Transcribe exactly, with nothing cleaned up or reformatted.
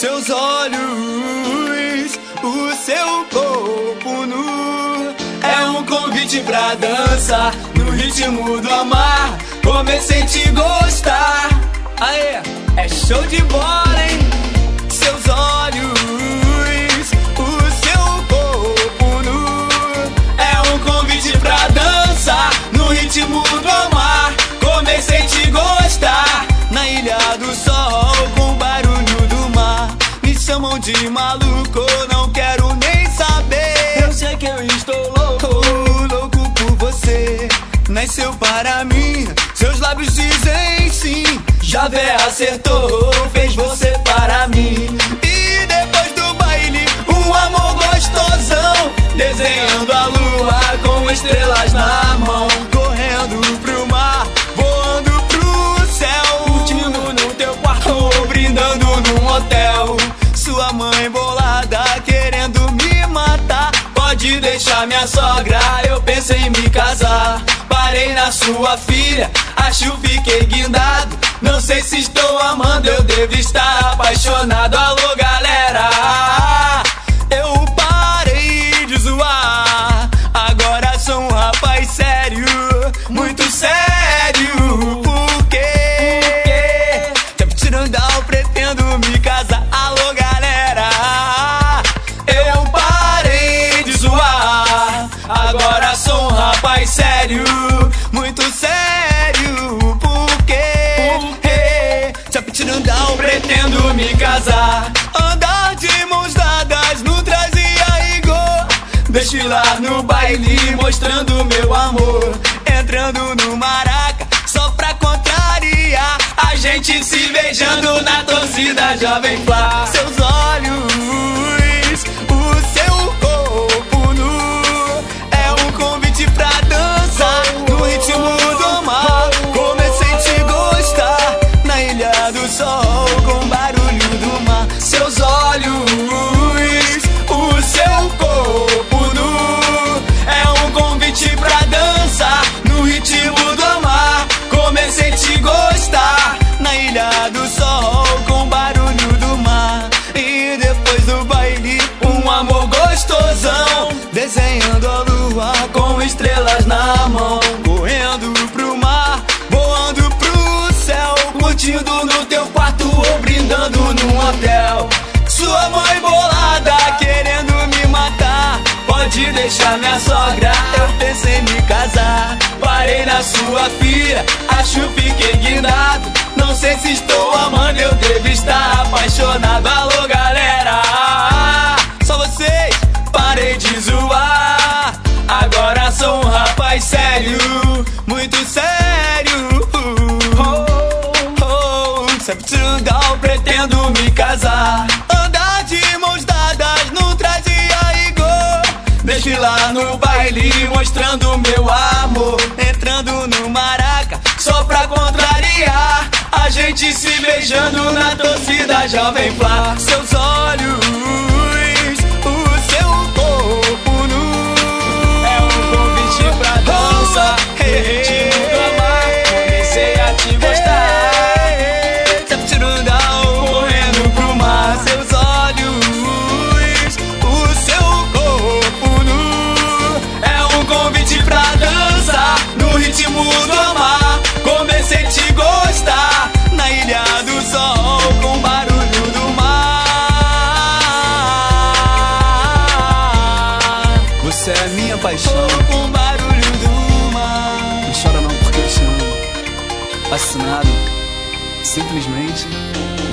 seus olhos, o seu corpo nu. É um convite pra dança, no ritmo do amar. Comecei a te gostar. Aê, é show de bola, hein? Seus olhos, o seu corpo nu. É um convite pra dança, no ritmo do amar. Comecei a te gostar. Na ilha do sol, com o barulho do mar. Me chamam de maluco, não quero nem saber. Eu sei que eu estou louco, louco por você. Nasceu para mim, seus lábios dizem sim. Javé acertou, fez você para mim. E depois do baile, um amor gostosão. Desenhando a lua com estrelas na mão. Correndo pro mar, voando pro céu. Curtindo no teu quarto, brindando num hotel. Sua mãe bolada, querendo me matar. Pode deixar minha sogra, eu pensei em me casar. Parei na sua filha, acho fiquei guindado. Não sei se estou amando, eu devo estar apaixonado. Alô galera, eu parei de zoar. Agora sou um rapaz sério, muito sério. Por quê? Tempo tirando, pretendo me casar. Alô galera, eu parei de zoar. Agora sou um rapaz sério, muito sério. Por quê? Tempo tirando, pretendo me casar. Andar de mãos dadas no trás e a Igor. Desfilar no baile, mostrando meu amor. Entrando no maraca, só pra contrariar. A gente se beijando na torcida Jovem Flá. Seus olhos, o seu corpo nu. É um convite pra dança, no ritmo do mar. Comecei a te gostar, na ilha do sol, com barulho do mar. Seus olhos, o seu corpo nu. É um convite pra dança, no ritmo do amar. Comecei a te gostar, na ilha do sol, com barulho do mar. E depois do baile, um amor gostosão. Desenhando a lua com estrelas na mão. Correndo pro mar, voando pro céu. Curtindo no teu quarto ou brindando num hotel. Sua mãe bolada, querendo me matar. Pode deixar minha sogra, eu pensei em me casar. Parei na sua filha, acho fiquei guindado. Não sei se estou amando, eu devo estar apaixonado. Alô galera, só vocês, parei de zoar. Agora sou um rapaz sério, muito sério. Oh, oh, sempre tirando, pretendo me casar. Andar de mãos dadas no trás e a Igor. Desfilar no baile, mostrando meu amor. Entrando no maraca, só pra contrariar. A gente se beijando na torcida Jovem Flá. Seus olhos, o seu corpo nu. É um convite pra dança, no ritmo do amar. Comecei a te gostar. Sempre tirando, correndo pro mar. Seus olhos, o seu corpo nu. É um convite pra dança, no ritmo do amar. Comecei a te gostar, na ilha do sol, com barulho do mar. Você é minha paixão, com barulho do mar. Não chora não porque eu te amo. Fascinado, simplesmente